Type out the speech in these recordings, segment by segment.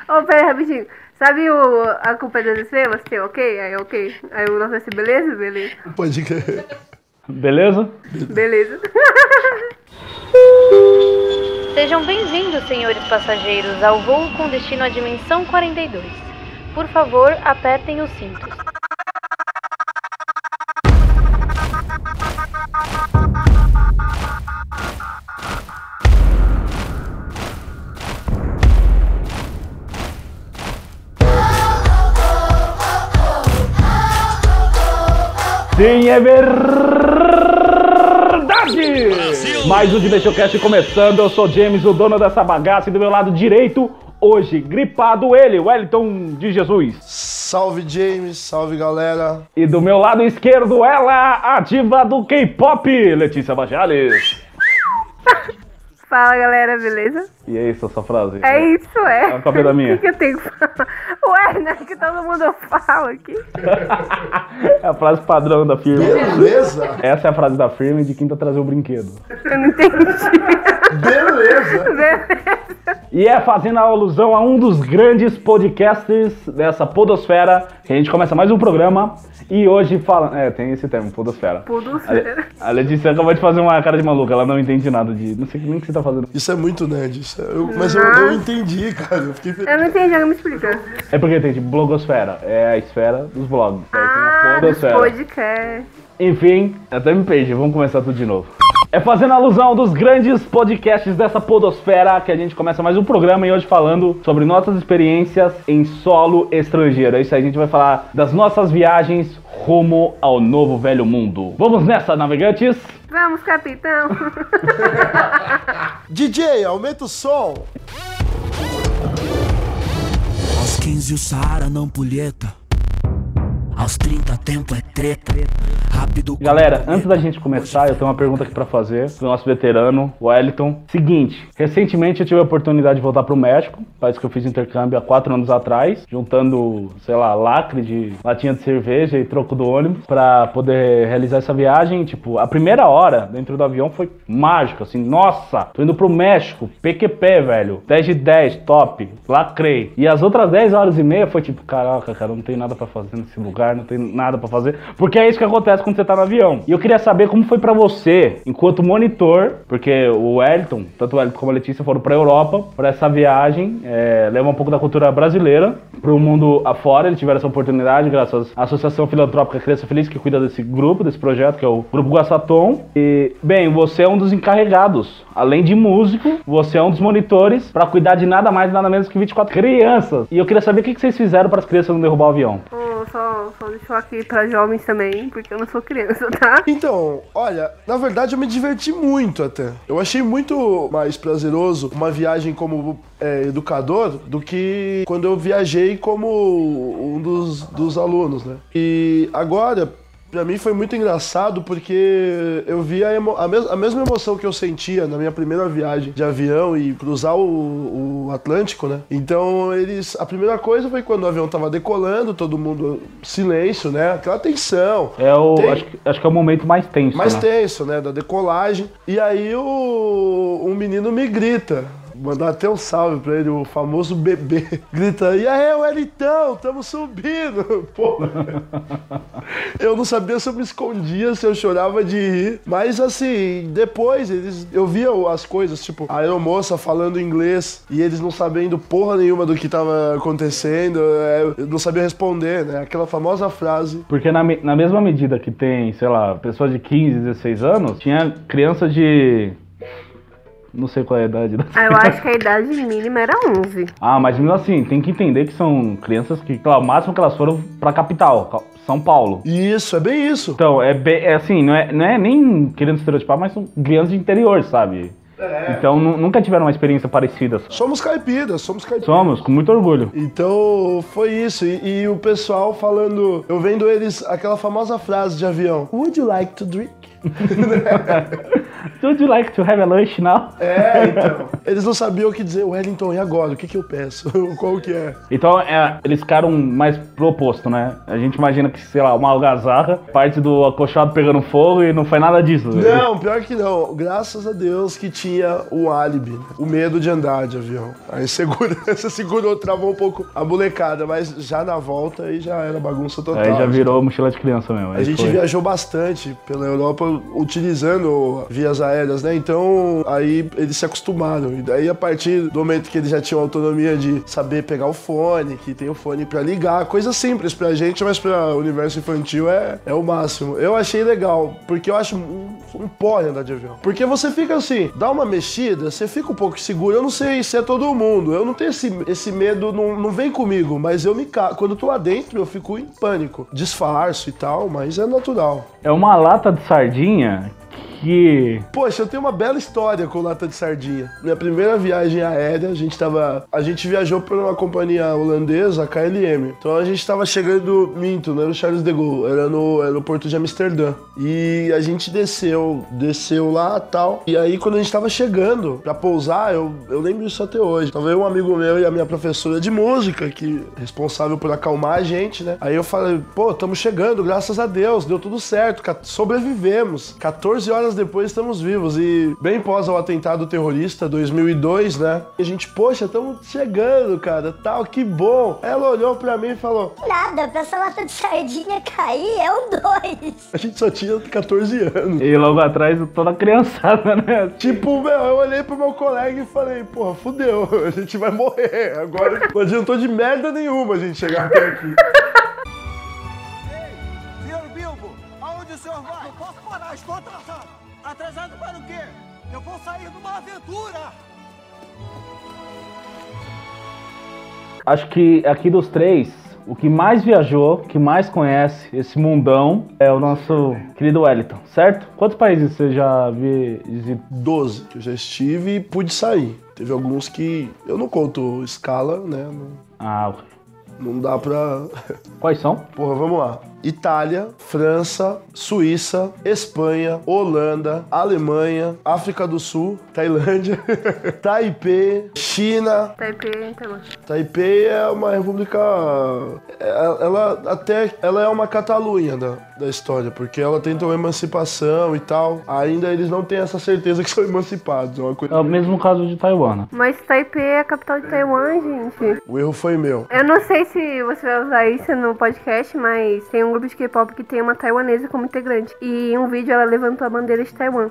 Ô, pera aí, rapidinho. Sabe a culpa é das estrelas? Tem ok? Aí ok. Aí o nosso vai ser beleza? Beleza. Pode crer. Beleza? Beleza. Sejam bem-vindos, senhores passageiros, ao voo com destino à dimensão 42. Por favor, apertem os cintos. Sim, é verdade! Mais um DimensioCast começando, eu sou James, o dono dessa bagaça, e do meu lado direito, hoje, gripado ele, Wellington de Jesus. Salve James, salve galera. E do meu lado esquerdo, ela, a diva do K-pop, Letícia Bajales. Fala, galera, beleza? E é isso, essa frase? É isso, é. É a cópia da minha. O que eu tenho que falar? Ué, não é que todo mundo fala aqui. É a frase padrão da firma. Beleza? Essa é a frase da firma e de quem tá trazendo o brinquedo. Eu não entendi. Beleza. Beleza. E é fazendo a alusão a um dos grandes podcasts dessa podosfera, que a gente começa mais um programa. E hoje fala... tem esse termo, podosfera. Podosfera. A Letícia acabou de fazer uma cara de maluca, ela não entende nada de... Não sei nem o que você tá fazendo. Isso é muito nerd, mas eu entendi, cara. Eu não entendi, não me explica. É porque tem tipo blogosfera, é a esfera dos blogs. Aí tem a dos podosfera. podcast. Enfim, até me perdi, vamos começar tudo de novo. É fazendo alusão a um dos grandes podcasts dessa podosfera que a gente começa mais um programa e hoje falando sobre nossas experiências em solo estrangeiro. É isso aí, a gente vai falar das nossas viagens rumo ao novo velho mundo. Vamos nessa, navegantes? Vamos, capitão. DJ, aumenta o som. Aos 15 o Saara não pulheta. Aos 30 tempo é treta. Rápido. Galera, antes da gente começar, eu tenho uma pergunta aqui pra fazer pro nosso veterano, Wellington. Seguinte, recentemente eu tive a oportunidade de voltar pro México, país que eu fiz intercâmbio há 4 anos atrás, juntando, sei lá, lacre de latinha de cerveja e troco do ônibus pra poder realizar essa viagem. Tipo, a primeira hora dentro do avião foi mágico, assim, nossa, tô indo pro México, PQP, velho, 10 de 10, top, lacrei. E as outras 10 horas e meia foi tipo, caraca, cara, não tem nada pra fazer nesse lugar, não tem nada pra fazer, porque é isso que acontece quando você tá no avião. E eu queria saber como foi pra você, enquanto monitor, porque o Wellington, tanto o Wellington como a Letícia foram pra Europa, pra essa viagem, levar um pouco da cultura brasileira pro mundo afora. Eles tiveram essa oportunidade graças à Associação Filantrópica Criança Feliz, que cuida desse grupo, desse projeto, que é o Grupo Guaçatom. E, bem, você é um dos encarregados, além de músico, você é um dos monitores pra cuidar de nada mais, nada menos que 24 crianças. E eu queria saber o que vocês fizeram para as crianças não derrubar o avião. Só deixou aqui pra jovens também, porque eu não sou criança, tá? Então, olha, na verdade eu me diverti muito até. Eu achei muito mais prazeroso uma viagem como educador do que quando eu viajei como um dos alunos, né? E agora, pra mim foi muito engraçado porque eu vi a mesma emoção que eu sentia na minha primeira viagem de avião e cruzar o Atlântico, né? Então a primeira coisa foi quando o avião tava decolando, todo mundo silêncio, né? Aquela tensão. Acho que é o momento mais tenso, mais né? tenso, né? Da decolagem. E aí um menino me grita. Mandar até um salve pra ele, o famoso bebê. Grita, e aí, Wellington, tamo subindo. Pô. Eu não sabia se eu me escondia, se eu chorava de rir. Mas assim, depois eu via as coisas, tipo, a aeromoça falando inglês e eles não sabendo porra nenhuma do que tava acontecendo, não sabia responder, né? Aquela famosa frase. Porque na mesma medida que tem, sei lá, pessoas de 15, 16 anos, tinha criança de... Não sei qual é a idade. Eu acho que a idade mínima era 11. Mas mesmo assim, tem que entender que são crianças que, claro, o máximo que elas foram pra capital, São Paulo. Isso, é bem isso. Então, assim, não é nem querendo estereotipar, mas são crianças de interior, sabe? Então nunca tiveram uma experiência parecida. Somos caipiras. Somos, com muito orgulho. Então foi isso. E o pessoal falando, eu vendo eles, aquela famosa frase de avião: Would you like to drink? Would you like to have a lunch now? Então. Eles não sabiam o que dizer. Wellington, e agora? O que eu peço? Qual que é? Então, eles ficaram mais pro oposto, né? A gente imagina que, sei lá, uma algazarra, parte do acolchoado pegando fogo e não foi nada disso. Não, pior que não. Graças a Deus que tinha um álibi, o medo de andar de avião. Aí segurança segurou, travou um pouco a molecada, mas já na volta aí já era bagunça total. Aí já virou mochila de criança mesmo. A gente viajou bastante pela Europa utilizando vias aéreas, né? Então aí eles se acostumaram. E daí a partir do momento que eles já tinham autonomia de saber pegar o fone, que tem o fone pra ligar, coisa simples pra gente, mas pra universo infantil é o máximo. Eu achei legal, porque eu acho um porre andar de avião. Porque você fica assim, dá uma mexida, você fica um pouco seguro. Eu não sei se é todo mundo, eu não tenho esse medo, não vem comigo, mas eu me cago. Quando eu tô lá dentro, eu fico em pânico. Disfarço e tal, mas é natural. É uma lata de sardinha que... Poxa, eu tenho uma bela história com lata de sardinha. Minha primeira viagem aérea, a gente viajou por uma companhia holandesa, a KLM. Então a gente tava chegando, não era o Charles de Gaulle, era no aeroporto de Amsterdã. E a gente desceu lá e tal. E aí quando a gente tava chegando pra pousar, eu lembro isso até hoje. Tava um amigo meu e a minha professora de música, que é responsável por acalmar a gente, né? Aí eu falei, pô, estamos chegando, graças a Deus, deu tudo certo, sobrevivemos. 14 horas depois estamos vivos. E bem pós o atentado terrorista, 2002, né? E a gente, poxa, estamos chegando, cara, tal, que bom. Ela olhou pra mim e falou, nada, pra essa lata de sardinha cair é um 2. A gente só tinha 14 anos. E logo atrás toda criançada, né? Tipo, eu olhei pro meu colega e falei, porra, fudeu, a gente vai morrer. Agora não adiantou de merda nenhuma a gente chegar até aqui. Ei, senhor Bilbo, aonde o senhor vai? Não posso parar, estou atrasado. Atrasado para o quê? Eu vou sair numa aventura. Acho que aqui dos três, o que mais viajou, que mais conhece esse mundão é o nosso querido Wellington, certo? Quantos países você já visitou? 12, que eu já estive e pude sair. Teve alguns que eu não conto escala, né? Ok. Não dá pra... Quais são? Porra, vamos lá. Itália, França, Suíça, Espanha, Holanda, Alemanha, África do Sul, Tailândia, Taipei, China. Taipei é uma república... Ela é uma Catalunha da história, porque ela tentou emancipação e tal. Ainda eles não têm essa certeza que são emancipados. É uma coisa... É o mesmo caso de Taiwan, né? Mas Taipei é a capital de Taiwan, gente. O erro foi meu. Eu não sei se você vai usar isso no podcast, mas tem um grupo de K-pop que tem uma taiwanesa como integrante. E em um vídeo ela levantou a bandeira de Taiwan.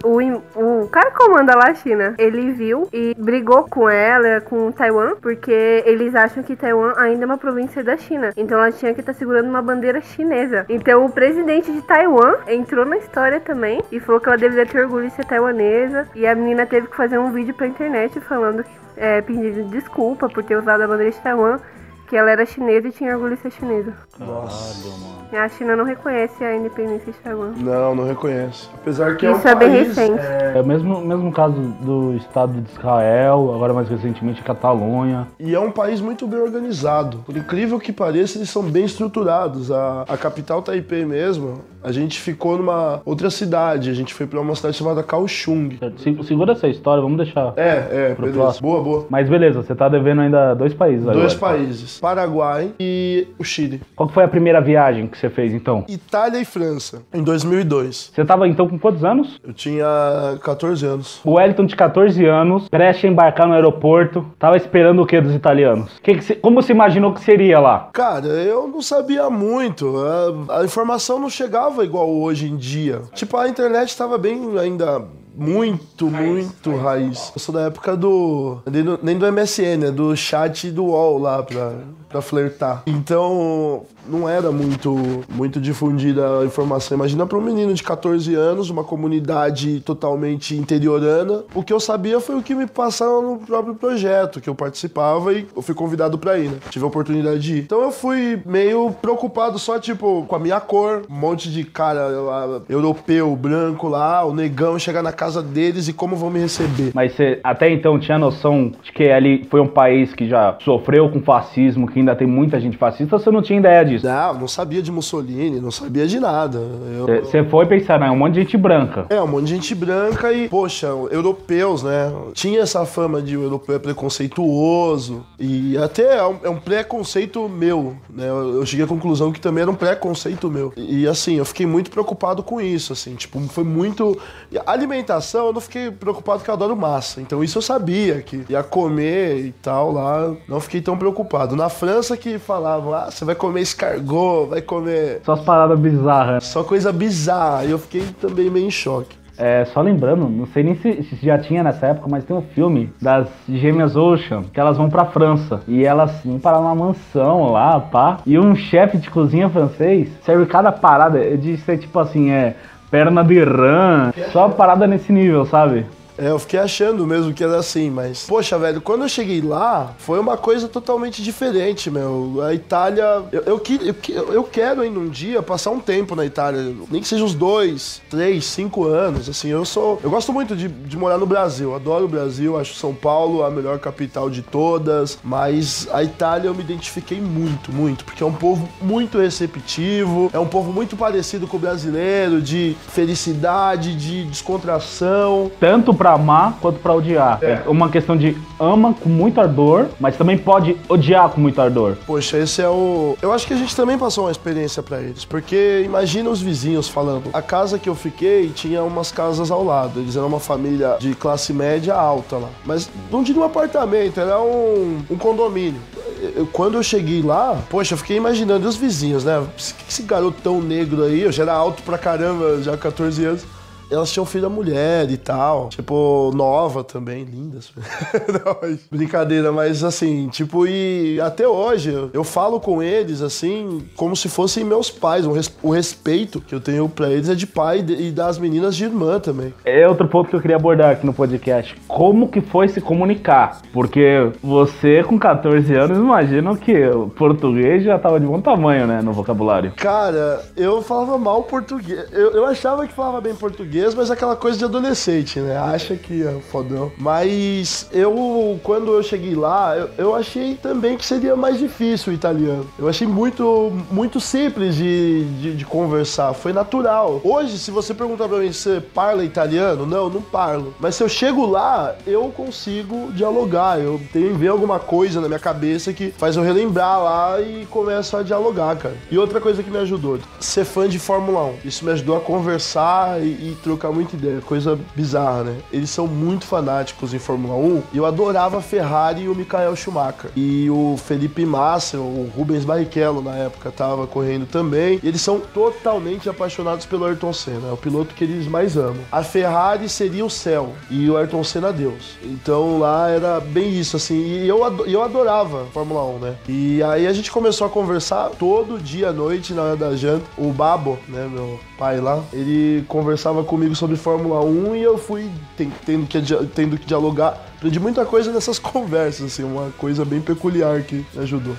O cara que comanda lá a China, ele viu e brigou com ela, com Taiwan, porque eles acham que Taiwan ainda é uma província da China. Então ela tinha que estar segurando uma bandeira chinesa. Então o presidente de Taiwan entrou na história também e falou que ela deveria ter orgulho de ser taiwanesa. E a menina teve que fazer um vídeo pra internet falando, pedindo desculpa por ter usado a bandeira de Taiwan, que ela era chinesa e tinha orgulho de ser chinesa. Nossa. Mano. A China não reconhece a independência de Taiwan. Não reconhece. Apesar que Isso é é um bem país... recente. É o mesmo caso do Estado de Israel, agora mais recentemente Catalunha. E é um país muito bem organizado. Por incrível que pareça, eles são bem estruturados. A capital Taipei mesmo, a gente ficou numa outra cidade. A gente foi pra uma cidade chamada Kaohsiung. Segura essa história, vamos deixar. Pro beleza. Próximo. Boa. Mas beleza, você tá devendo ainda 2 países agora. 2 países. Paraguai e o Chile. Qual que foi a primeira viagem que você fez, então? Itália e França, em 2002. Você tava, então, com quantos anos? Eu tinha 14 anos. O Wellington, de 14 anos, prestes a embarcar no aeroporto, tava esperando o que dos italianos? Como você imaginou que seria lá? Cara, eu não sabia muito. A informação não chegava igual hoje em dia. Tipo, a internet tava bem ainda... Muito raiz. Eu sou da época nem do MSN, do chat do UOL lá pra flertar. Então, não era muito difundida a informação. Imagina pra um menino de 14 anos, uma comunidade totalmente interiorana. O que eu sabia foi o que me passaram no próprio projeto, que eu participava e eu fui convidado pra ir, né? Tive a oportunidade de ir. Então eu fui meio preocupado só, tipo, com a minha cor. Um monte de cara europeu, branco lá, o negão chegar na casa deles e como vão me receber. Mas você até então tinha noção de que ali foi um país que já sofreu com fascismo, que ainda tem muita gente fascista, ou você não tinha ideia disso? disso. Não sabia de Mussolini, não sabia de nada. Você foi pensar, né? Um monte de gente branca. Um monte de gente branca e, poxa, europeus, né? Tinha essa fama de o europeu é preconceituoso e até é um preconceito meu, né? Eu cheguei à conclusão que também era um preconceito meu. E assim, eu fiquei muito preocupado com isso, assim, tipo, foi muito... A alimentação, eu não fiquei preocupado porque eu adoro massa, então isso eu sabia que ia comer e tal lá, não fiquei tão preocupado. Na França que falavam, você vai comer escargot, vai comer... Só as paradas bizarras. Só coisa bizarra, e eu fiquei também meio em choque. Só lembrando, não sei nem se já tinha nessa época, mas tem um filme das gêmeas Ocean, que elas vão pra França. E elas vão parar numa mansão lá, pá. E um chefe de cozinha francês serve cada parada de ser tipo assim, perna de rã. Só parada nesse nível, sabe? Eu fiquei achando mesmo que era assim, mas... Poxa, velho, quando eu cheguei lá, foi uma coisa totalmente diferente, meu. A Itália... Eu quero ainda um dia passar um tempo na Itália, nem que seja uns 2, 3, 5 anos, assim. Eu gosto muito de morar no Brasil, adoro o Brasil, acho São Paulo a melhor capital de todas, mas a Itália eu me identifiquei muito, muito, porque é um povo muito receptivo, é um povo muito parecido com o brasileiro, de felicidade, de descontração. Tanto pra amar quanto pra odiar. É uma questão de ama com muito ardor, mas também pode odiar com muito ardor. Poxa, esse é o... Eu acho que a gente também passou uma experiência pra eles, porque imagina os vizinhos falando. A casa que eu fiquei tinha umas casas ao lado, eles eram uma família de classe média alta lá, mas não tinha um apartamento, era um condomínio. Quando eu cheguei lá, poxa, eu fiquei imaginando os vizinhos, né? Esse garotão negro aí, eu já era alto pra caramba, já 14 anos. Elas tinham filho da mulher e tal. Tipo, nova também, lindas. Não, mas, brincadeira, mas assim, tipo, e até hoje eu falo com eles, assim, como se fossem meus pais. O respeito que eu tenho pra eles é de pai e das meninas de irmã também. É outro ponto que eu queria abordar aqui no podcast. Como que foi se comunicar? Porque você, com 14 anos, imagino que o português já tava de bom tamanho, né, no vocabulário. Cara, eu falava mal português. Eu achava que falava bem português, mas aquela coisa de adolescente, né? Acha que é fodão. Mas quando eu cheguei lá, eu achei também que seria mais difícil o italiano. Eu achei muito, muito simples de conversar. Foi natural. Hoje, se você perguntar pra mim, você parla italiano? Não parlo. Mas se eu chego lá, eu consigo dialogar. Eu tenho ver alguma coisa na minha cabeça que faz eu relembrar lá e começo a dialogar, cara. E outra coisa que me ajudou, ser fã de Fórmula 1. Isso me ajudou a conversar e trocar muita ideia, coisa bizarra, né? Eles são muito fanáticos em Fórmula 1 e eu adorava a Ferrari e o Michael Schumacher. E o Felipe Massa, o Rubens Barrichello na época tava correndo também. E eles são totalmente apaixonados pelo Ayrton Senna, é o piloto que eles mais amam. A Ferrari seria o céu e o Ayrton Senna Deus. Então lá era bem isso, assim. E eu adorava Fórmula 1, né? E aí a gente começou a conversar todo dia à noite na hora da janta. O Babo, né, meu pai lá, ele conversava comigo sobre Fórmula 1 e eu fui tendo que dialogar. Aprendi muita coisa nessas conversas, assim, uma coisa bem peculiar que me ajudou.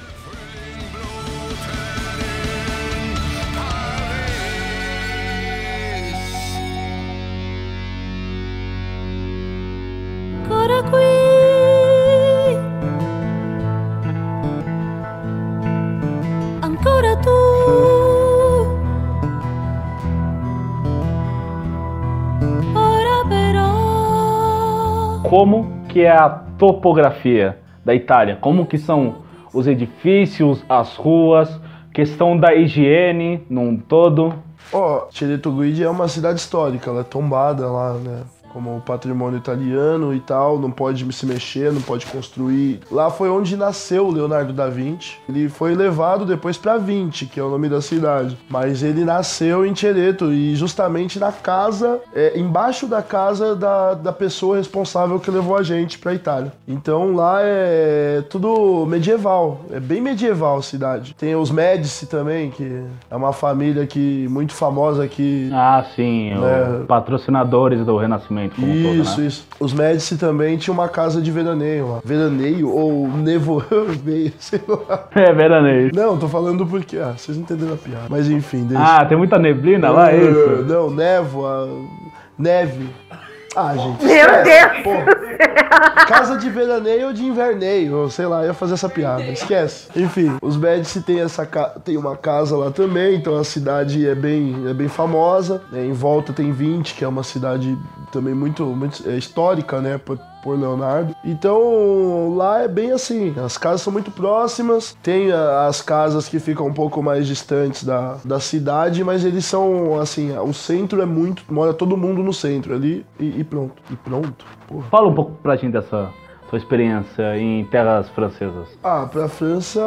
Como que é a topografia da Itália? Como que são os edifícios, as ruas, questão da higiene num todo? Cerreto Guidi é uma cidade histórica, ela é tombada lá, né? Como patrimônio italiano e tal, não pode se mexer, não pode construir. Lá foi onde nasceu o Leonardo da Vinci. Ele foi levado depois para Vinci, que é o nome da cidade. Mas ele nasceu em Cerreto e justamente na casa, embaixo da casa da pessoa responsável que levou a gente pra Itália. Então lá é tudo medieval, é bem medieval a cidade. Tem os Médici também, que é uma família muito famosa aqui. Ah, sim, os patrocinadores do Renascimento. Isso, isso. Os Médici também tinham uma casa de veraneio lá. Veraneio ou nevoeiro, sei lá. É, veraneio. Não, tô falando porque... vocês entenderam a piada. Mas enfim, deixa. Tem muita neblina lá, é isso? Não, névoa, neve. Gente. Meu Deus! Casa de veraneio ou de inverneio, sei lá, eu ia fazer essa piada, esquece. Enfim, os Médici tem uma casa lá também, então a cidade é bem famosa, né? Em volta tem 20, que é uma cidade também muito histórica, né, por Leonardo. Então lá é bem assim, as casas são muito próximas, tem as casas que ficam um pouco mais distantes da cidade, mas eles são assim, o centro mora todo mundo no centro ali e pronto. Porra. Fala um pouco pra gente dessa sua experiência em terras francesas. Pra França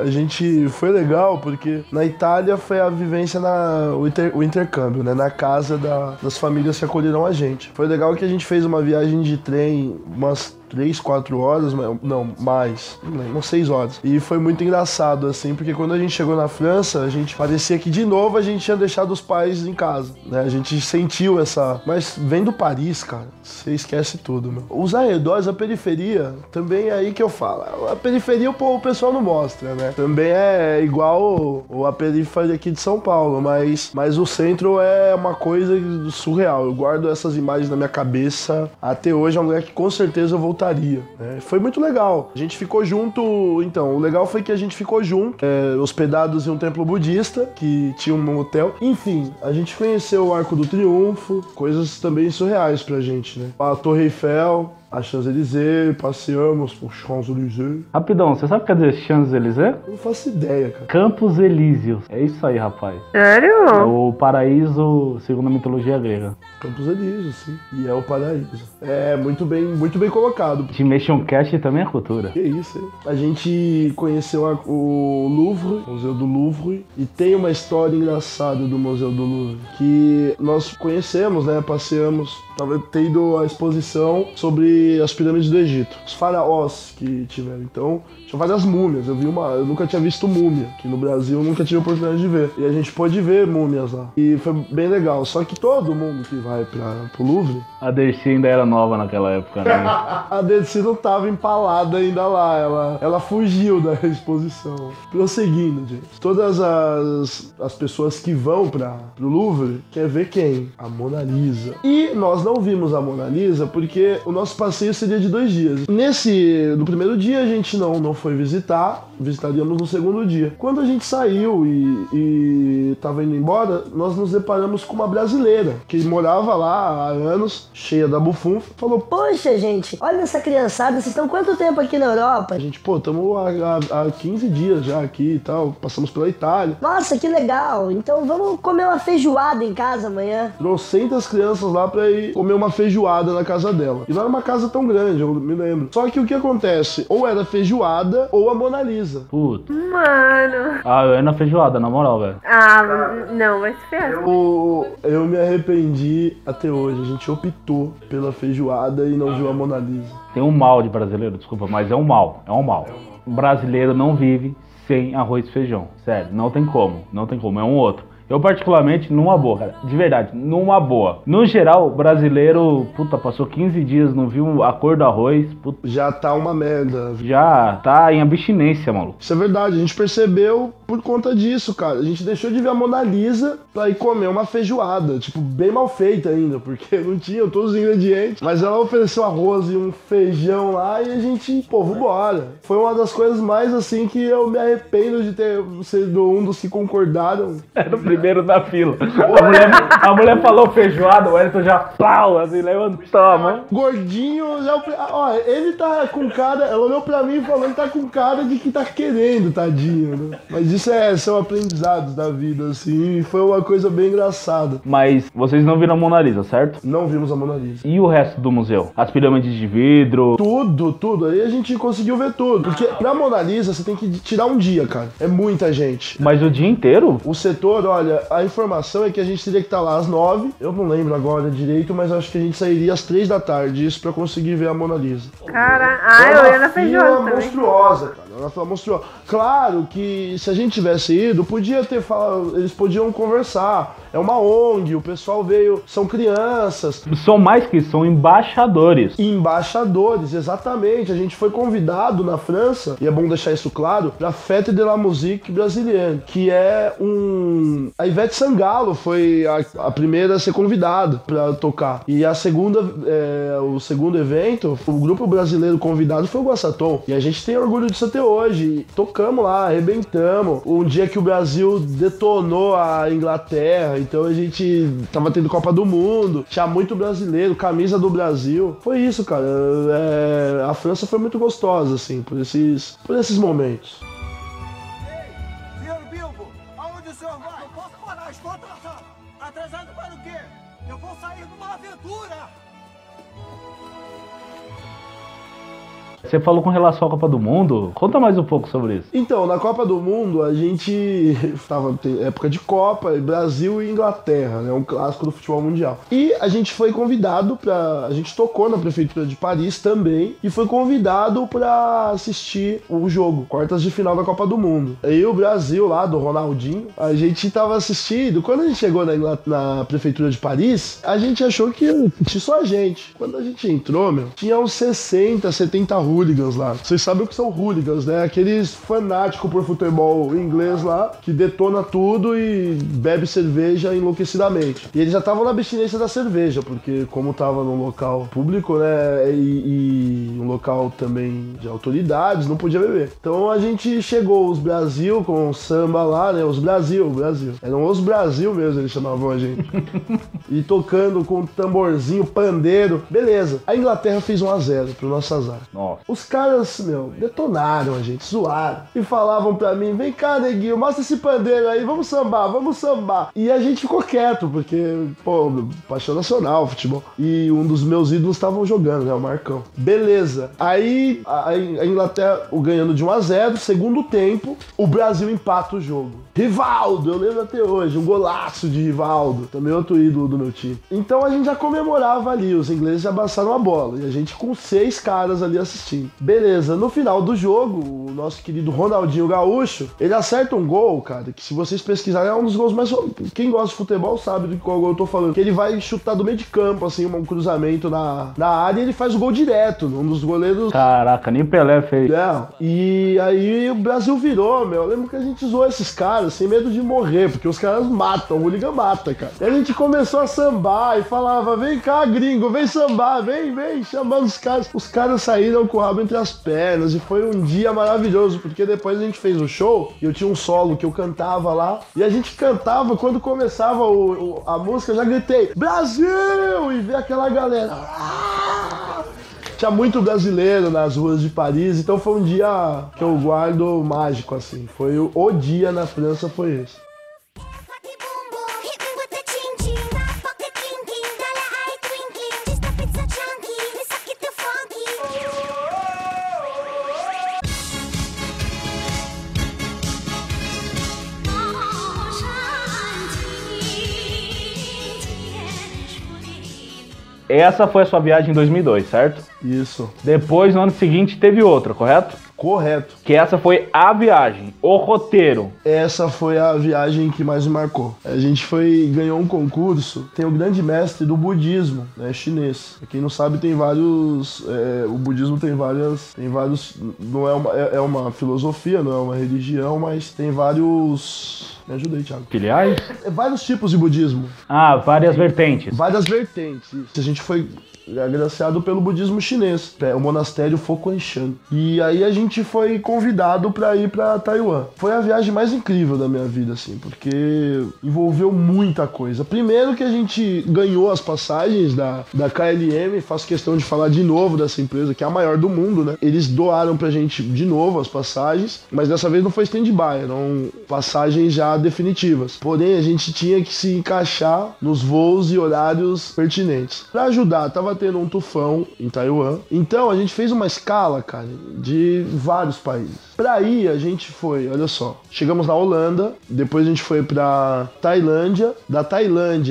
foi legal porque na Itália foi a vivência o intercâmbio, né? Na casa das famílias que acolheram a gente. Foi legal que a gente fez uma viagem de trem, umas 3, 4 horas, não, mais, umas 6 horas. E foi muito engraçado, assim, porque quando a gente chegou na França, a gente parecia que de novo a gente tinha deixado os pais em casa, né? A gente sentiu essa... Mas vendo Paris, cara, você esquece tudo, meu. Os arredores, a periferia, também é aí que eu falo. A periferia o pessoal não mostra, né? Também é igual a periferia aqui de São Paulo, mas o centro é uma coisa surreal. Eu guardo essas imagens na minha cabeça até hoje, é um lugar que com certeza eu voltaria. Né? Foi muito legal. A gente ficou junto, então, o legal foi que a gente ficou junto, hospedados em um templo budista, que tinha um hotel. Enfim, a gente conheceu o Arco do Triunfo, coisas também surreais pra gente, né? A Torre Eiffel, a Champs-Élysées, passeamos por Champs-Élysées. Rapidão, você sabe o que quer dizer Champs-Élysées? Não faço ideia, cara. Campos Elíseos. É isso aí, rapaz. Sério? É o paraíso, segundo a mitologia grega. Campos Elíseos, sim. E é o paraíso. É, muito bem colocado. Dimension Cast também é cultura. Que isso, hein? A gente conheceu o Louvre, o Museu do Louvre, e tem uma história engraçada do Museu do Louvre, que nós conhecemos, né? Passeamos, tava tendo a exposição sobre as pirâmides do Egito, os faraós que tiveram. Então, tinha várias múmias. Eu nunca tinha visto múmia, que no Brasil eu nunca tive a oportunidade de ver. E a gente pôde ver múmias lá. E foi bem legal. Só que todo mundo que vai pro Louvre... A Dercy ainda era nova naquela época, né? A Dercy não tava empalada ainda lá. Ela fugiu da exposição. Prosseguindo, gente. Todas as pessoas que vão pro Louvre quer ver quem? A Mona Lisa. E nós não vimos a Mona Lisa porque o nosso passeio seria de 2 dias. No primeiro dia a gente não foi visitaríamos no segundo dia. Quando a gente saiu e tava indo embora, nós nos deparamos com uma brasileira que morava lá há anos, cheia da bufunfa, falou: Poxa, gente, olha essa criançada, vocês estão quanto tempo aqui na Europa? A gente, estamos há 15 dias já aqui e tal, passamos pela Itália. Nossa, que legal, então vamos comer uma feijoada em casa amanhã. Trouxe as crianças lá pra ir comer uma feijoada na casa dela. E não era uma casa tão grande, eu me lembro. Só que o que acontece? Ou era feijoada ou a Mona Lisa. Puta. Mano. Eu ia na feijoada, na moral, velho. Não, vai se ferrar. Eu me arrependi até hoje. A gente optou pela feijoada e não viu a Mona Lisa. Tem um mal de brasileiro, desculpa, mas é um mal. O brasileiro não vive sem arroz e feijão. Sério, não tem como, é um outro. Eu particularmente, numa boa, cara, de verdade, numa boa. No geral, o brasileiro, passou 15 dias, não viu a cor do arroz, já tá uma merda. Já tá em abstinência, maluco. Isso é verdade, a gente percebeu por conta disso, cara. A gente deixou de ver a Mona Lisa pra ir comer uma feijoada, bem mal feita ainda, porque não tinha todos os ingredientes. Mas ela ofereceu arroz e um feijão lá e a gente, vambora. Foi uma das coisas mais, assim, que eu me arrependo de ter sido um dos que concordaram. Era o primeiro da fila. A mulher falou feijoada, o Elton já pau, assim, levantou a mão. Gordinho, ele tá com cara, ela olhou pra mim e falou que tá com cara de que tá querendo, tadinho, né? Mas isso são aprendizados da vida, assim, e foi uma coisa bem engraçada. Mas vocês não viram a Mona Lisa, certo? Não vimos a Mona Lisa. E o resto do museu? As pirâmides de vidro? Tudo. Aí a gente conseguiu ver tudo. Porque pra Mona Lisa você tem que tirar um dia, cara. É muita gente. Mas o dia inteiro? O setor, olha, a informação é que a gente teria que estar lá às 9. Eu não lembro agora direito, mas acho que a gente sairia às 3 da tarde. Isso pra conseguir ver a Mona Lisa. Cara, eu ia na feijoada também. Monstruosa, cara. Ela mostrou. Claro que se a gente tivesse ido, podia ter falado, eles podiam conversar. É uma ONG, o pessoal veio, são crianças. São mais que isso, são embaixadores. Embaixadores, exatamente. A gente foi convidado na França, e é bom deixar isso claro, pra Fête de la Musique Brésilienne, que é a Ivete Sangalo foi a primeira a ser convidada pra tocar. E a segunda, o segundo evento, o grupo brasileiro convidado foi o Guaçatom. E a gente tem orgulho disso até hoje. Tocamos lá, arrebentamos. Um dia que o Brasil detonou a Inglaterra, então a gente tava tendo Copa do Mundo, tinha muito brasileiro, camisa do Brasil. Foi isso, cara. A França foi muito gostosa, assim, por esses momentos. Ei, Senhor Bilbo, aonde o senhor vai? Não posso parar, estou atrasado. Atrasado para o quê? Eu vou sair numa aventura. Você falou com relação à Copa do Mundo, conta mais um pouco sobre isso. Então, na Copa do Mundo, a gente tava em época de Copa, Brasil e Inglaterra, né? Um clássico do futebol mundial. E a gente foi convidado a gente tocou na Prefeitura de Paris também, e foi convidado pra assistir o jogo, quartas de final da Copa do Mundo. E o Brasil lá, do Ronaldinho, a gente tava assistindo. Quando a gente chegou na Prefeitura de Paris, a gente achou que tinha só a gente. Quando a gente entrou, tinha uns 60, 70 hooligans lá. Vocês sabem o que são hooligans, né? Aqueles fanáticos por futebol inglês lá, que detona tudo e bebe cerveja enlouquecidamente. E eles já estavam na abstinência da cerveja, porque como tava num local público, né, e um local também de autoridades, não podia beber. Então a gente chegou, os Brasil, com o samba lá, né, os Brasil. Eram os Brasil mesmo, eles chamavam a gente. E tocando com tamborzinho, pandeiro. Beleza. A Inglaterra fez 1-0 pro nosso azar. Nossa. Os caras, detonaram a gente, zoaram. E falavam pra mim, vem cá, neguinho, mostra esse pandeiro aí, vamos sambar. E a gente ficou quieto, porque, paixão nacional, futebol. E um dos meus ídolos estavam jogando, né, o Marcão. Beleza. Aí, a Inglaterra ganhando de 1-0, segundo tempo, o Brasil empata o jogo. Rivaldo, eu lembro até hoje, um golaço de Rivaldo, também outro ídolo do meu time. Então a gente já comemorava ali, os ingleses já passaram a bola, e a gente com 6 caras ali assistindo. Beleza, no final do jogo, o nosso querido Ronaldinho Gaúcho, ele acerta um gol, cara, que se vocês pesquisarem é um dos gols mais... Quem gosta de futebol sabe de qual gol eu tô falando. Que ele vai chutar do meio de campo, assim, um cruzamento na área, e ele faz o gol direto, um dos goleiros... Caraca, nem Pelé fez. E aí o Brasil virou, eu lembro que a gente zoou esses caras sem medo de morrer, porque os caras matam, o hooligan mata, cara. E a gente começou a sambar e falava, vem cá, gringo, vem sambar, vem, chamando os caras. Os caras saíram com o rabo entre as pernas e foi um dia maravilhoso, porque depois a gente fez o show e eu tinha um solo que eu cantava lá, e a gente cantava, quando começava a música, eu já gritei, Brasil! E veio aquela galera... Tinha muito brasileiro nas ruas de Paris, então foi um dia que eu guardo mágico, assim. Foi o dia na França, foi esse. Essa foi a sua viagem em 2002, certo? Isso. Depois, no ano seguinte, teve outra, correto? Correto. Que essa foi a viagem, o roteiro. Essa foi a viagem que mais me marcou. A gente ganhou um concurso, tem o grande mestre do budismo, né, chinês. Pra quem não sabe, tem vários... o budismo tem vários... Não é uma filosofia, não é uma religião, mas tem vários... Me ajuda aí, Thiago. Filiais? Vários tipos de budismo. Várias vertentes. Várias vertentes. A gente foi agraciado pelo budismo chinês, o monastério Fokwanshan. E aí a gente foi convidado para ir para Taiwan. Foi a viagem mais incrível da minha vida, assim, porque envolveu muita coisa. Primeiro que a gente ganhou as passagens da KLM, faço questão de falar de novo dessa empresa, que é a maior do mundo, né? Eles doaram pra gente de novo as passagens, mas dessa vez não foi stand-by, eram passagens já definitivas. Porém, a gente tinha que se encaixar nos voos e horários pertinentes. Pra ajudar, tava tendo um tufão em Taiwan. Então a gente fez uma escala, cara, de vários países. Pra ir, a gente foi, olha só, chegamos na Holanda, depois a gente foi pra Tailândia, da Tailândia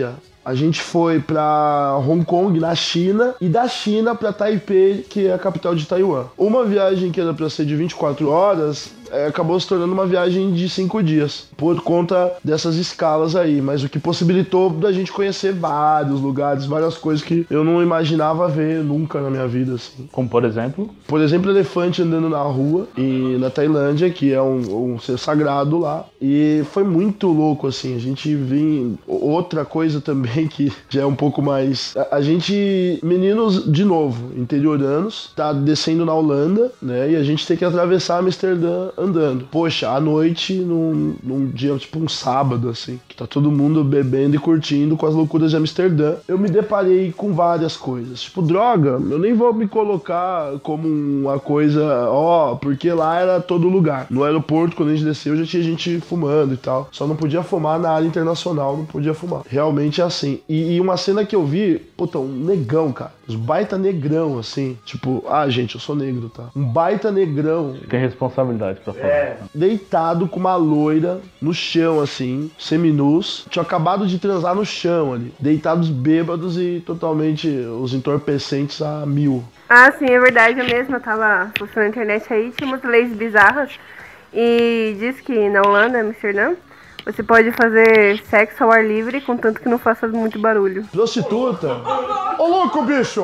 A gente foi pra Hong Kong, na China, e da China pra Taipei, que é a capital de Taiwan. Uma viagem que era pra ser de 24 horas... acabou se tornando uma viagem de 5 dias, por conta dessas escalas aí, mas o que possibilitou da gente conhecer vários lugares, várias coisas que eu não imaginava ver nunca na minha vida, assim. Como por exemplo? Por exemplo, elefante andando na rua, e na Tailândia, que é um ser sagrado lá, e foi muito louco, assim, a gente viu outra coisa também que já é um pouco mais... A gente, meninos, de novo, interioranos, tá descendo na Holanda, né, e a gente tem que atravessar Amsterdã andando. Poxa, à noite, num dia, tipo um sábado, assim, que tá todo mundo bebendo e curtindo com as loucuras de Amsterdã, eu me deparei com várias coisas. Tipo, droga, eu nem vou me colocar como uma coisa, porque lá era todo lugar. No aeroporto, quando a gente desceu, já tinha gente fumando e tal. Só não podia fumar na área internacional, não podia fumar. Realmente é assim. E uma cena que eu vi, puta, um negão, cara. Os baita negrão, assim. Tipo, gente, eu sou negro, tá? Um baita negrão. Tem responsabilidade pra falar. Deitado com uma loira no chão, assim, seminus. Tinha acabado de transar no chão ali. Deitados bêbados e totalmente os entorpecentes a 1000. Ah, sim, é verdade. Eu mesma tava postando na internet aí, tinha umas leis bizarras. E diz que na Holanda, Amsterdã, você pode fazer sexo ao ar livre, contanto que não faça muito barulho. Prostituta? Ô louco, bicho!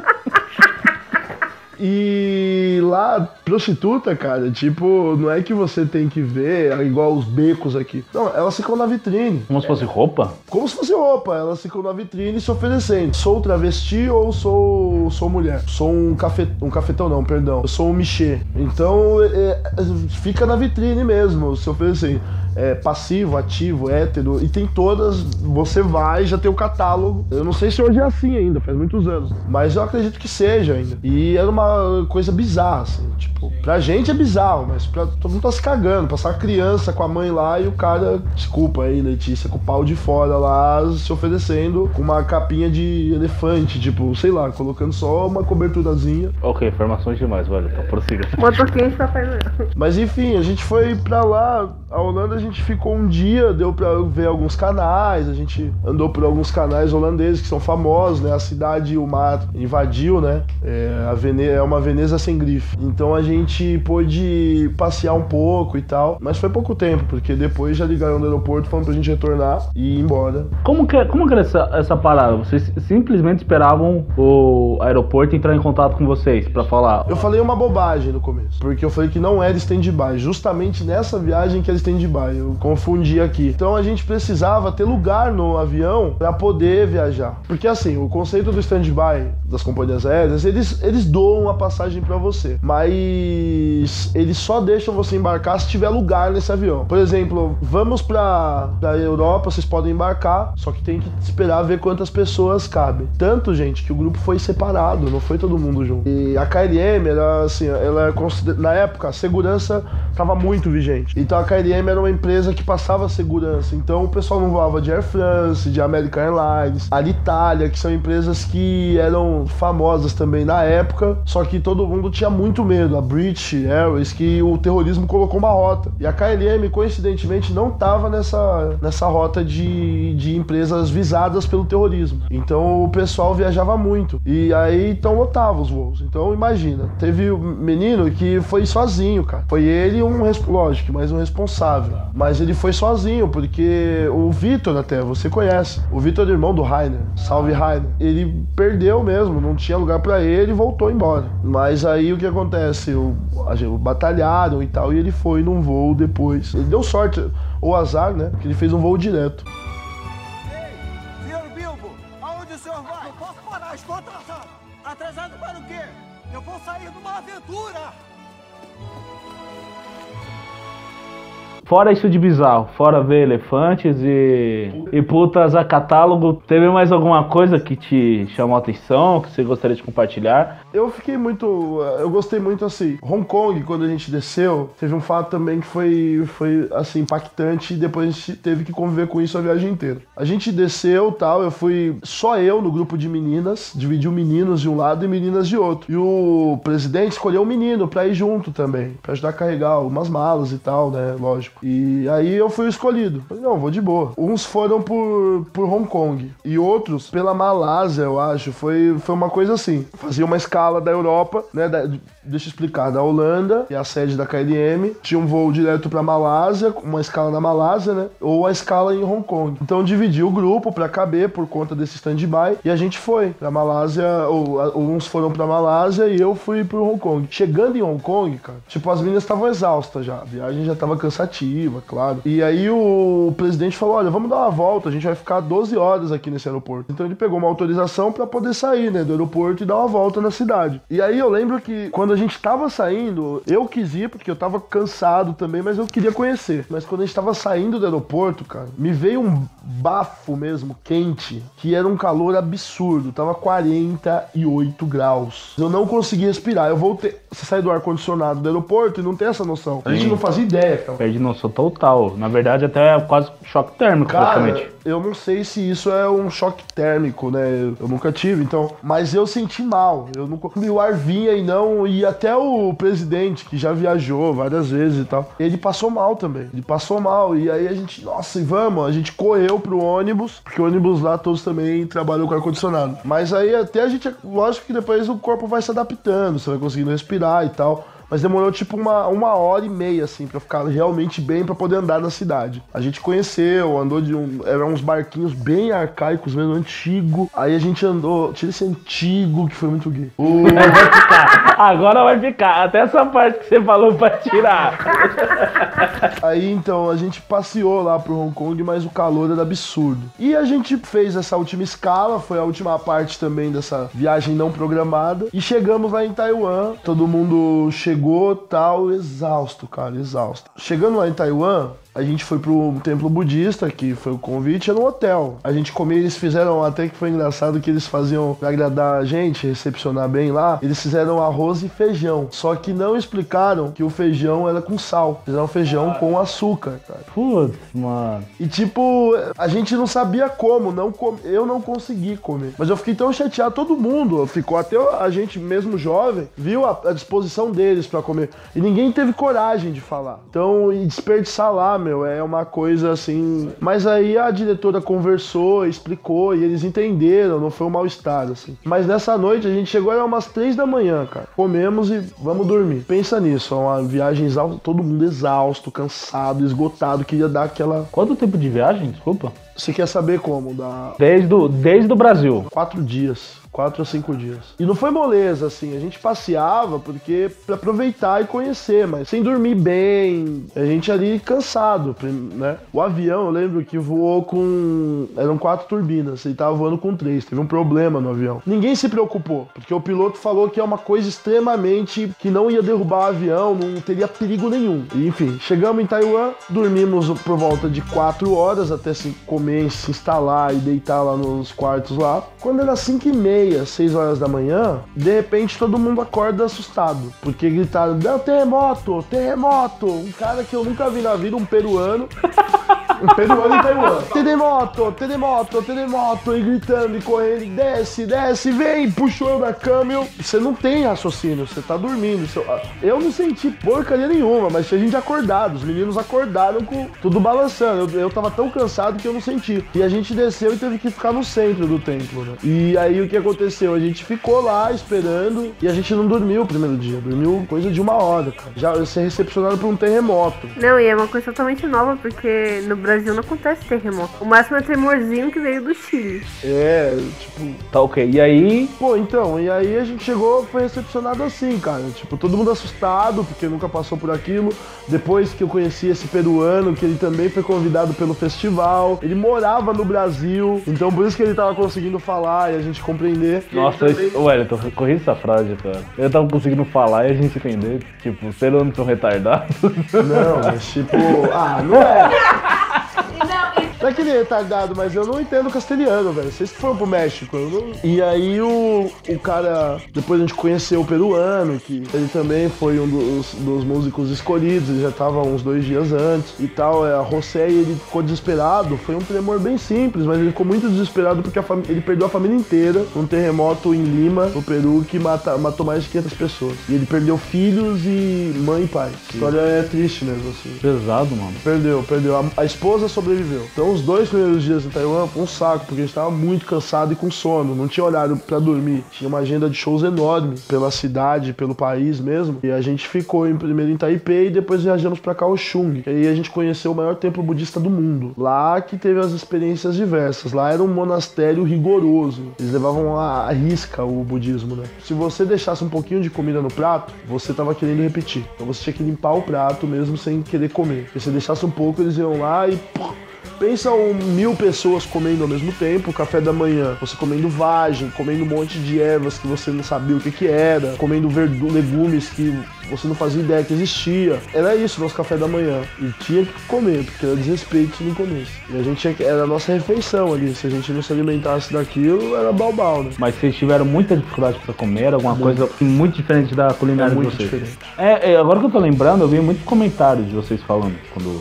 E lá, prostituta, cara, tipo, não é que você tem que ver igual os becos aqui. Não, elas ficam na vitrine. Como se fosse roupa? Como se fosse roupa. Elas ficam na vitrine se oferecendo. Sou travesti ou sou mulher? Sou um cafetão não, perdão. Eu sou um michê. Então, fica na vitrine mesmo, se oferecendo. Passivo, ativo, hétero, e tem todas, você vai, já tem o catálogo. Eu não sei se hoje é assim ainda, faz muitos anos, mas eu acredito que seja ainda. E era uma coisa bizarra, assim, tipo, pra gente é bizarro, mas pra todo mundo tá se cagando, passar a criança com a mãe lá e o cara, desculpa aí, Letícia, com o pau de fora lá, se oferecendo com uma capinha de elefante, tipo, sei lá, colocando só uma coberturazinha. Ok, informações demais, velho, tá prossiga. Motoquinha de Papai Noel. Mas enfim, a gente foi pra lá, a Holanda, a gente ficou um dia, deu pra ver alguns canais, a gente andou por alguns canais holandeses que são famosos, né? A cidade, o mar invadiu, né? É uma Veneza sem grife. Então a gente pôde passear um pouco e tal, mas foi pouco tempo, porque depois já ligaram no aeroporto falando pra gente retornar e ir embora. Como que era essa parada? Vocês simplesmente esperavam o aeroporto entrar em contato com vocês pra falar? Eu falei uma bobagem no começo, porque eu falei que não era stand-by, justamente nessa viagem que era stand-by. Eu confundi aqui. Então a gente precisava ter lugar no avião para poder viajar. Porque assim, o conceito do stand-by das companhias aéreas, eles doam a passagem para você, mas eles só deixam você embarcar se tiver lugar nesse avião. Por exemplo, vamos para Europa, vocês podem embarcar, só que tem que esperar ver quantas pessoas cabem. Tanto, gente, que o grupo foi separado, não foi todo mundo junto. E a KLM era assim, na época a segurança estava muito vigente. Então a KLM era uma empresa que passava segurança. Então o pessoal não voava de Air France, de American Airlines, Alitalia, que são empresas que eram famosas também na época, só que todo mundo tinha muito medo. A British Airways, que o terrorismo colocou uma rota. E a KLM, coincidentemente, não estava nessa rota de empresas visadas pelo terrorismo. Então o pessoal viajava muito. E aí, então, lotava os voos. Então, imagina, teve um menino que foi sozinho, cara. Foi ele lógico, mas um responsável. Mas ele foi sozinho, porque o Vitor até, você conhece. O Vitor é irmão do Rainer. Salve, Rainer. Ele perdeu mesmo, não tinha lugar pra ele e voltou embora. Mas aí o que acontece? Batalharam e tal, e ele foi num voo depois. Ele deu sorte, ou azar, né? Que ele fez um voo direto. Ei, senhor Bilbo, aonde o senhor vai? Não posso parar, estou atrasado. Atrasado para o quê? Eu vou sair numa aventura. Fora isso de bizarro, fora ver elefantes e putas a catálogo, teve mais alguma coisa que te chamou a atenção, que você gostaria de compartilhar? Eu gostei muito assim, Hong Kong, quando a gente desceu, teve um fato também que foi assim, impactante, e depois a gente teve que conviver com isso a viagem inteira. A gente desceu, tal, eu fui só eu no grupo de meninas, dividiu meninos de um lado e meninas de outro. E o presidente escolheu um menino pra ir junto também, pra ajudar a carregar umas malas e tal, né, lógico. México. E aí eu fui o escolhido. Falei, não, vou de boa. Uns foram por Hong Kong e outros pela Malásia, eu acho. Foi uma coisa assim. Fazia uma escala da Europa, né? Deixa eu explicar. Da Holanda, que é a sede da KLM. Tinha um voo direto pra Malásia, uma escala na Malásia, né? Ou a escala em Hong Kong. Então dividi o grupo pra caber por conta desse stand-by. E a gente foi pra Malásia, ou uns foram pra Malásia e eu fui pro Hong Kong. Chegando em Hong Kong, cara, tipo, as meninas estavam exaustas já. A viagem já tava cansativa, claro. E aí o presidente falou, olha, vamos dar uma volta, a gente vai ficar 12 horas aqui nesse aeroporto. Então ele pegou uma autorização pra poder sair, né, do aeroporto e dar uma volta na cidade. E aí eu lembro que quando a gente tava saindo, eu quis ir, porque eu tava cansado também, mas eu queria conhecer. Mas quando a gente tava saindo do aeroporto, cara, me veio um bafo mesmo, quente, que era um calor absurdo. Tava 48 graus. Eu não consegui respirar. Eu voltei. Você sai do ar-condicionado do aeroporto e não tem essa noção. A gente não fazia ideia, cara. Perde noção total. Na verdade, até quase choque térmico, cara, praticamente. Eu não sei se isso é um choque térmico, né? Eu nunca tive, então. Mas eu senti mal. Eu não... E o ar vinha e não. E até o presidente, que já viajou várias vezes e tal, ele passou mal também. Ele passou mal. E aí a gente, nossa, e vamos, a gente correu pro ônibus, porque o ônibus lá todos também trabalham com ar-condicionado. Mas aí até a gente, lógico que depois o corpo vai se adaptando, você vai conseguindo respirar e tal. Mas demorou tipo uma hora e meia, assim, pra ficar realmente bem, pra poder andar na cidade. A gente conheceu, andou eram uns barquinhos bem arcaicos mesmo, antigo. Aí a gente andou, tira esse antigo, que foi muito gay. Vai ficar, agora vai ficar, até essa parte que você falou pra tirar. Aí então, a gente passeou lá pro Hong Kong, mas o calor era absurdo. E a gente fez essa última escala, foi a última parte também dessa viagem não programada. E chegamos lá em Taiwan, todo mundo chegou tal, exausto, cara, exausto. Chegando lá em Taiwan, a gente foi pro templo budista, que foi o convite, era um hotel. A gente comia, eles fizeram, até que foi engraçado que eles faziam, pra agradar a gente, recepcionar bem lá, eles fizeram arroz e feijão. Só que não explicaram que o feijão era com sal. Fizeram feijão com açúcar, cara. Putz, mano. E tipo, a gente não sabia como, eu não consegui comer. Mas eu fiquei tão chateado, todo mundo ficou, até a gente mesmo jovem, viu a disposição deles pra comer. E ninguém teve coragem de falar. Então, e desperdiçar lá, é uma coisa assim... Mas aí a diretora conversou, explicou, e eles entenderam, não foi um mal-estar, assim. Mas nessa noite, a gente chegou, era umas 3 da manhã, cara. Comemos e vamos dormir. Pensa nisso, é uma viagem exausta, todo mundo exausto, cansado, esgotado, queria dar aquela... Quanto tempo de viagem, desculpa? Você quer saber como? Desde o Brasil. 4 dias. 4 a 5 dias. E não foi moleza, assim, a gente passeava porque pra aproveitar e conhecer, mas sem dormir bem, a gente ali cansado, né? O avião, eu lembro que voou com... eram 4 turbinas, ele tava voando com 3, teve um problema no avião. Ninguém se preocupou, porque o piloto falou que é uma coisa extremamente... que não ia derrubar o avião, não teria perigo nenhum. E, enfim, chegamos em Taiwan, dormimos por volta de 4 horas até se comer, se instalar e deitar lá nos quartos lá. Quando era 5h30, 6 horas da manhã, de repente todo mundo acorda assustado, porque gritaram, terremoto, terremoto, um cara que eu nunca vi na vida, um peruano em Taiwan, terremoto, terremoto, terremoto, e gritando e correndo, desce, desce, vem, puxou eu da cama, você não tem raciocínio, você tá dormindo, eu não senti porcaria nenhuma, mas tinha gente acordada, os meninos acordaram com tudo balançando, eu tava tão cansado que eu não senti, e a gente desceu e teve que ficar no centro do templo, né? E aí o que aconteceu? A gente ficou lá esperando e a gente não dormiu o primeiro dia, dormiu coisa de 1 hora, cara. Já eu ser recepcionado por um terremoto. Não, e é uma coisa totalmente nova, porque no Brasil não acontece terremoto. O máximo é tremorzinho que veio do Chile. É, tipo... Tá ok, e aí? Pô, então, e aí a gente chegou, foi recepcionado assim, cara. Tipo, todo mundo assustado, porque nunca passou por aquilo. Depois que eu conheci esse peruano, que ele também foi convidado pelo festival. Ele morava no Brasil, então por isso que ele tava conseguindo falar e a gente compreender. Nossa, Wellington, corri essa frase, cara. Eu tava conseguindo falar e a gente entender. Tipo, os peruanos são retardados. Não, mas tipo... Ah, não é... Não, Não é que ele é retardado, mas eu não entendo castelhano, velho. Vocês que foram pro México. Eu não... E aí o cara, depois a gente conheceu o peruano, que ele também foi um dos músicos escolhidos, ele já tava uns 2 dias antes e tal. A José, ele ficou desesperado, foi um tremor bem simples, mas ele ficou muito desesperado porque ele perdeu a família inteira num terremoto em Lima, no Peru, que matou mais de 500 pessoas. E ele perdeu filhos e mãe e pai. A história é triste mesmo, assim. Pesado, mano. Perdeu. A esposa sobreviveu. Então os 2 primeiros dias em Taiwan foi um saco, porque a gente tava muito cansado e com sono, não tinha horário pra dormir. Tinha uma agenda de shows enorme pela cidade, pelo país mesmo. E a gente ficou primeiro em Taipei e depois viajamos pra Kaohsiung. E aí a gente conheceu o maior templo budista do mundo. Lá que teve as experiências diversas. Lá era um monastério rigoroso. Eles levavam à risca o budismo, né? Se você deixasse um pouquinho de comida no prato, você tava querendo repetir. Então você tinha que limpar o prato mesmo sem querer comer. Porque se deixasse um pouco, eles iam lá e... Pensa 1.000 pessoas comendo ao mesmo tempo, café da manhã, você comendo vagem, comendo um monte de ervas que você não sabia o que era, comendo legumes que você não fazia ideia que existia. Era isso, nosso café da manhã. E tinha que comer, porque era desrespeito se não comesse. E a gente era a nossa refeição ali. Se a gente não se alimentasse daquilo, era balbal, né? Mas vocês tiveram muita dificuldade pra comer, alguma coisa muito diferente da culinária de vocês? Diferente. Agora que eu tô lembrando, eu vi muitos comentários de vocês falando, quando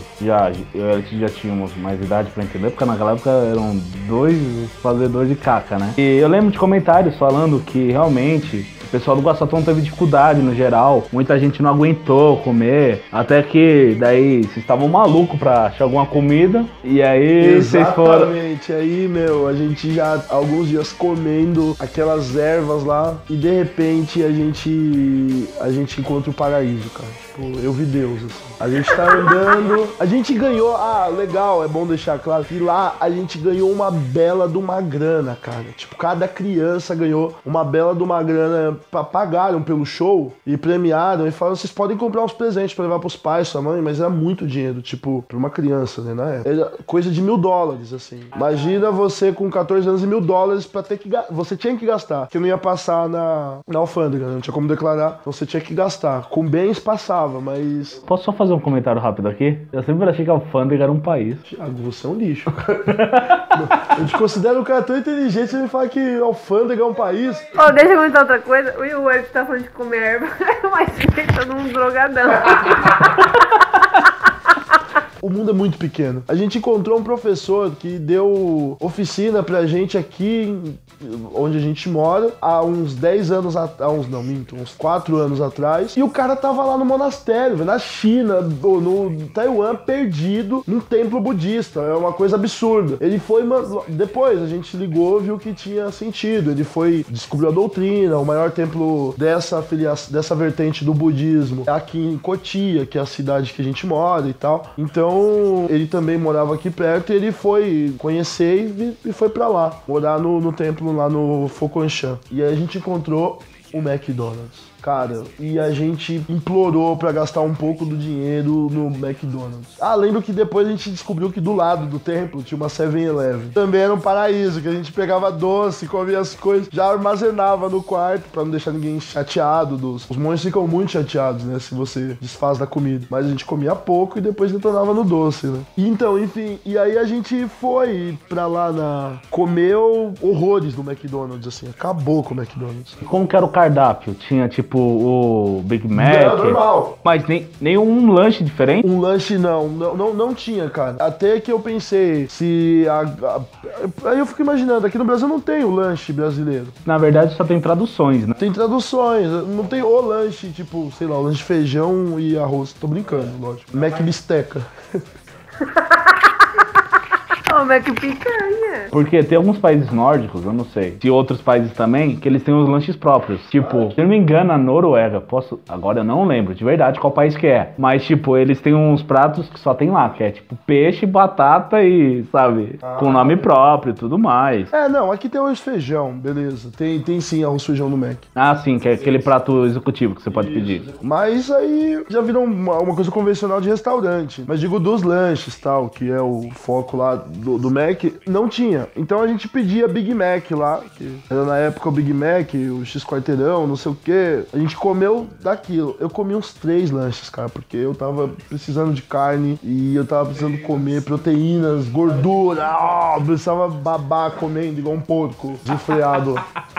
já tínhamos mais idade pra entender, porque naquela época eram 2 fazedores de caca, né? E eu lembro de comentários falando que realmente o pessoal do Guaçatão teve dificuldade no geral, muita gente não aguentou comer, até que daí vocês estavam malucos pra achar alguma comida, e aí vocês foram... Exatamente, aí, meu, a gente já alguns dias comendo aquelas ervas lá, e de repente a gente encontra o paraíso, cara. Tipo, eu vi Deus, assim. A gente tá andando, a gente ganhou, legal, é bom deixar claro, que lá a gente ganhou uma bela de uma grana, cara. Tipo, cada criança ganhou uma bela de uma grana, pagaram pelo show e premiaram e falaram, vocês podem comprar uns presentes pra levar pros pais, sua mãe, mas era muito dinheiro, tipo, pra uma criança, né, na época. Era coisa de $1.000, assim. Imagina você com 14 anos e $1.000 pra ter que você tinha que gastar, que não ia passar na alfândega, né? Não tinha como declarar, então você tinha que gastar. Com bens passava, mas... Posso só fazer um comentário rápido aqui? Eu sempre achei que a alfândega era um país. Thiago, você é um lixo, cara. Eu te considero um cara tão inteligente, você me fala que a alfândega é um país. Deixa eu comentar outra coisa. O Eric tá falando de comer erva, mas pensa num drogadão. O mundo é muito pequeno. A gente encontrou um professor que deu oficina pra gente aqui onde a gente mora há uns 10 anos uns 4 anos atrás. E o cara tava lá no monastério, na China, no Taiwan, perdido num templo budista. É uma coisa absurda. Ele foi, depois a gente ligou, viu que tinha sentido. Ele descobriu a doutrina, o maior templo dessa vertente do budismo é aqui em Cotia, que é a cidade que a gente mora e tal. Então ele também morava aqui perto e ele foi conhecer e foi pra lá, morar no templo lá no Foconshan. E aí a gente encontrou o McDonald's. Cara, e a gente implorou pra gastar um pouco do dinheiro no McDonald's. Lembro que depois a gente descobriu que do lado do templo tinha uma 7-Eleven. Também era um paraíso, que a gente pegava doce, comia as coisas, já armazenava no quarto pra não deixar ninguém chateado. Os monges ficam muito chateados, né, se você desfaz da comida. Mas a gente comia pouco e depois detonava no doce, né. Então, enfim, e aí a gente foi pra lá comeu horrores no McDonald's, assim, acabou com o McDonald's. Como que era o cardápio? Tinha, tipo, o Big Mac? Não, normal. Mas nenhum lanche diferente? Um lanche não tinha, cara. Até que eu pensei, aí eu fico imaginando, aqui no Brasil não tem o lanche brasileiro. Na verdade só tem traduções, né? Tem traduções, não tem o lanche, tipo, sei lá, o lanche de feijão e arroz. Tô brincando, lógico. Mac bisteca. Mac picanha. Porque tem alguns países nórdicos, eu não sei, e outros países também, que eles têm os lanches próprios. Tipo, se eu não me engano, a Noruega, agora eu não lembro de verdade qual país que é. Mas, tipo, eles têm uns pratos que só tem lá, que é tipo peixe, batata e, sabe, com nome próprio e tudo mais. Não, aqui tem arroz feijão, beleza. Tem sim arroz feijão no Mac. Sim, que é aquele prato executivo que você pode pedir. Mas aí já virou uma coisa convencional de restaurante. Mas digo dos lanches, tal, que é o foco lá do Mac, não tinha. tinha. Então a gente pedia Big Mac lá, que era na época o Big Mac, o X-quarteirão, não sei o que. A gente comeu daquilo. Eu comi uns 3 lanches, cara, porque eu tava precisando de carne e eu tava precisando comer proteínas, gordura. Eu precisava babar comendo igual um porco desenfreado.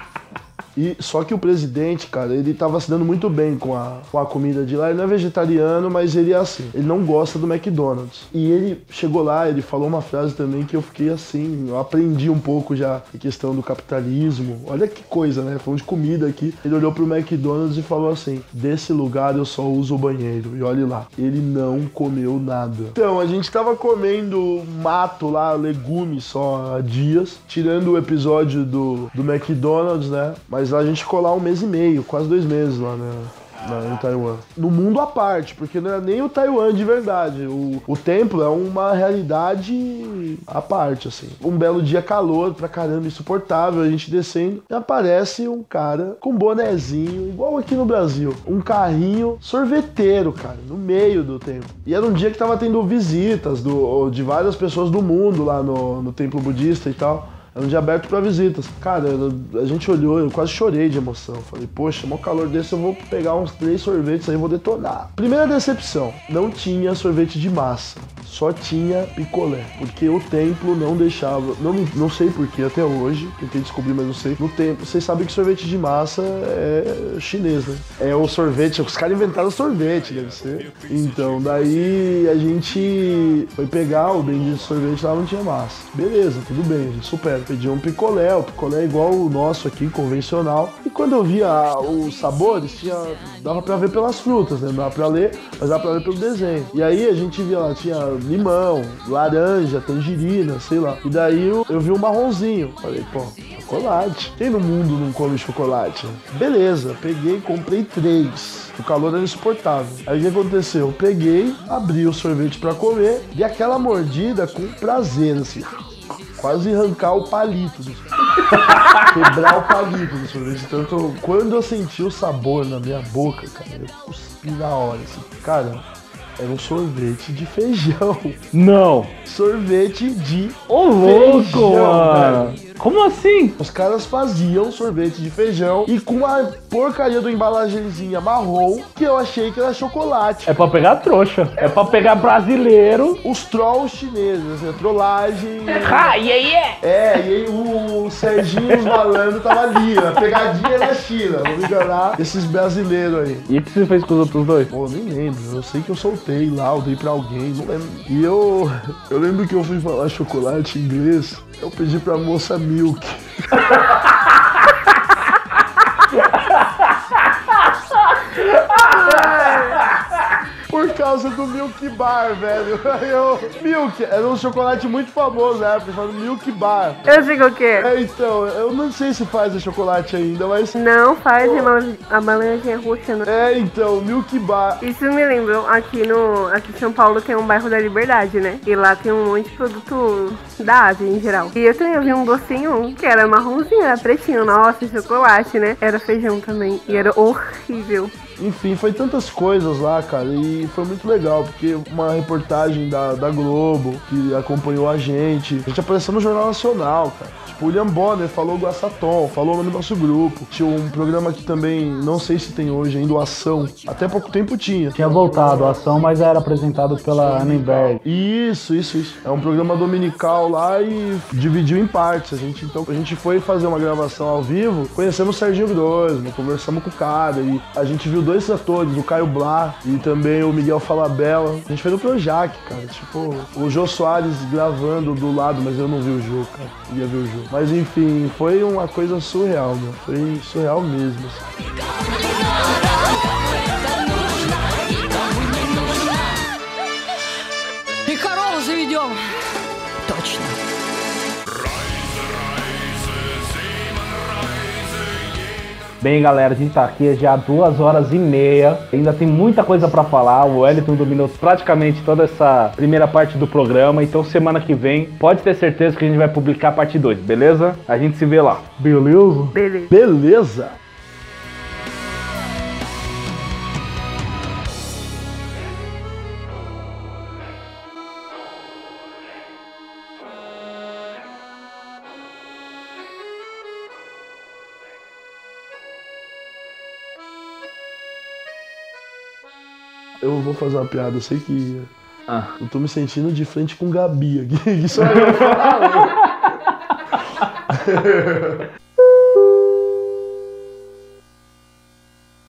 E só que o presidente, cara, ele tava se dando muito bem com a comida de lá. Ele não é vegetariano, mas ele é assim. Ele não gosta do McDonald's. E ele chegou lá, ele falou uma frase também que eu fiquei assim, eu aprendi um pouco já a questão do capitalismo. Olha que coisa, né? Falando de comida aqui. Ele olhou pro McDonald's e falou assim: desse lugar eu só uso o banheiro. E olhe lá, ele não comeu nada. Então, a gente tava comendo mato lá, legumes só há dias, tirando o episódio do McDonald's, né? Mas lá a gente ficou lá 1 mês e meio, quase 2 meses lá, né? Em Taiwan. No mundo à parte, porque não é nem o Taiwan de verdade. O templo é uma realidade à parte, assim. Um belo dia, calor pra caramba, insuportável, a gente descendo e aparece um cara com um bonezinho, igual aqui no Brasil. Um carrinho sorveteiro, cara, no meio do templo. E era um dia que tava tendo visitas de várias pessoas do mundo lá no templo budista e tal. Era um dia aberto pra visitas. Cara, a gente olhou, eu quase chorei de emoção. Falei, poxa, maior calor desse, eu vou pegar uns 3 sorvetes aí e vou detonar. Primeira decepção, não tinha sorvete de massa. Só tinha picolé. Porque o templo não deixava, não sei porquê até hoje, tentei descobrir, mas não sei. No templo, vocês sabem que sorvete de massa é chinês, né? É o sorvete, os caras inventaram sorvete, deve ser. Então, daí a gente foi pegar o bendito sorvete lá, não tinha massa. Beleza, tudo bem, a gente supera. Pedi um picolé, o picolé é igual o nosso aqui, convencional. E quando eu via os sabores, dava pra ver pelas frutas, né? Não dava pra ler, mas dava pra ver pelo desenho. E aí a gente via lá, tinha limão, laranja, tangerina, sei lá. E daí eu vi um marronzinho. Falei, pô, chocolate. Quem no mundo não come chocolate? Beleza, peguei e comprei 3. O calor era insuportável. Aí o que aconteceu? Eu peguei, abri o sorvete pra comer e aquela mordida com prazer, assim. Quase arrancar o palito do sorvete. Quebrar o palito do sorvete. Tanto, quando eu senti o sabor na minha boca, cara, eu cuspi na hora, assim. Cara, era um sorvete de feijão. Não! Sorvete de louco, feijão, mano! velho. Como assim? Os caras faziam sorvete de feijão e com a porcaria do embalagenzinha marrom que eu achei que era chocolate. É pra pegar trouxa. É pra pegar brasileiro. Os trolls chineses, assim, a trollagem. E aí e aí o Serginho, os malandros, tava ali, a pegadinha da China. Vou me enganar esses brasileiros aí. E o que você fez com os outros dois? Pô, nem lembro. Eu sei que eu soltei lá, eu dei pra alguém, não lembro. E eu lembro que eu fui falar chocolate em inglês. Eu pedi pra moça Milk. Por causa do Milk Bar, velho. Milk, era um chocolate muito famoso na época, chamado Milk Bar. Eu sei o que é. Então, eu não sei se faz o chocolate ainda, mas... Não, faz a balancinha roxa, né? Então, Milk Bar. Isso me lembrou, aqui em São Paulo tem um bairro da Liberdade, né? E lá tem um monte de produto da Ásia em geral. E eu vi um docinho que era marronzinho, era pretinho, nossa, chocolate, né? Era feijão também, e era horrível. Enfim, foi tantas coisas lá, cara, e foi muito legal, porque uma reportagem da Globo, que acompanhou a gente apareceu no Jornal Nacional, cara. Tipo, o William Bonner falou do Assaton, falou no nosso grupo. Tinha um programa que também, não sei se tem hoje ainda, o Ação. Até pouco tempo tinha. Tinha voltado a Ação, mas era apresentado pela Annenberg. Isso. É um programa dominical lá e dividiu em partes. A gente foi fazer uma gravação ao vivo, conhecemos o Serginho Grosman, conversamos com o cara, e a gente viu 2 atores, o Caio Blá e também o Miguel Falabella. A gente fez no Projac, cara. Tipo, o Jô Soares gravando do lado, mas eu não vi o Jô, cara. Eu ia ver o Jô. Mas enfim, foi uma coisa surreal, meu. Foi surreal mesmo. Assim. И корову заведем. Точно. Bem, galera, a gente tá aqui já há 2h30. Ainda tem muita coisa pra falar. O Wellington dominou praticamente toda essa primeira parte do programa. Então, semana que vem, pode ter certeza que a gente vai publicar a parte 2, beleza? A gente se vê lá. Beleza? Beleza. Eu vou fazer uma piada, eu sei que... Ah. Eu tô me sentindo de frente com Gabi aqui, que só eu falo.